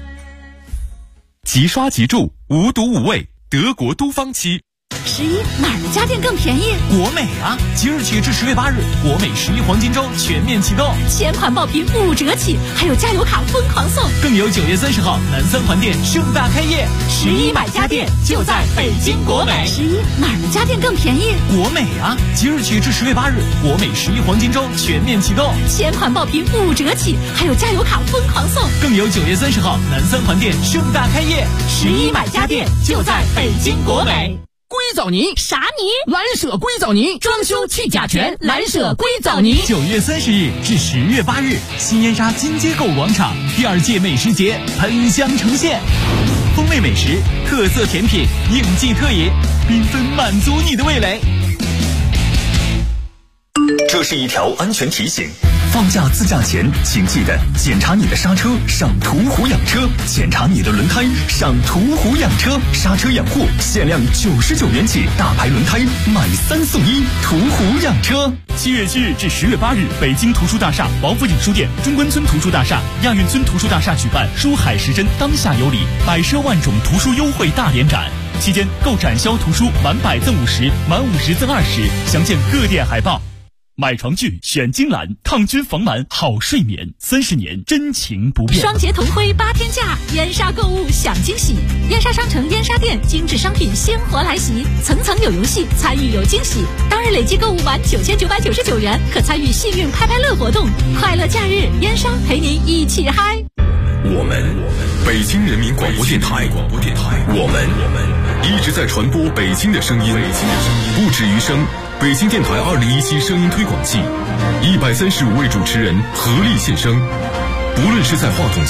即刷即住，无毒无味，德国都芳漆。 11哪儿的家电更便宜？ 国美啊！即日起至10月8日，国美11黄金周全面启动， 前款爆品5折起，还有加油卡疯狂送， 更有9月30号南三环店盛大开业。 11买家电就在北京国美。11哪儿的家电更便宜？ 国美啊！即日起至10月8日，国美11黄金周全面启动， 前款爆品5折起，还有加油卡疯狂送， 更有9月30号南三环店盛大开业。 11买家电就在北京国美。 硅藻泥啥泥？ 蓝舍硅藻泥，装修去甲醛，蓝舍硅藻泥。 9月30日至10月8日，新燕莎金街购物广场第2届美食节喷香呈现，风味美食、特色甜品、应季特饮，缤纷满足你的味蕾。 这是一条安全提醒，放假自驾前请记得检查你的刹车，上途虎养车；检查你的轮胎，上途虎养车。刹车养护限量99元起，大牌轮胎买3送1，途虎养车。 7月7日至10月8日，北京图书大厦、王府井书店、中关村图书大厦、亚运村图书大厦举办书海时针当下有礼，百奢万种图书优惠大联展。期间购展销图书满100赠50，满50赠20，详见各店海报。买床具选金兰，抗菌防螨好睡眠，30年真情不变。 双节同辉8天价，燕莎购物享惊喜。燕莎商城燕莎店精致商品鲜活来袭，层层有游戏，参与有惊喜。当日累计购物满9999元，可参与幸运拍拍乐活动。快乐假日，燕莎陪您一起嗨。 我们北京人民广播电台，我们一直在传播北京的声音，不止于声。北京电台2017声音推广季，135位主持人合力献声，不论是在话筒前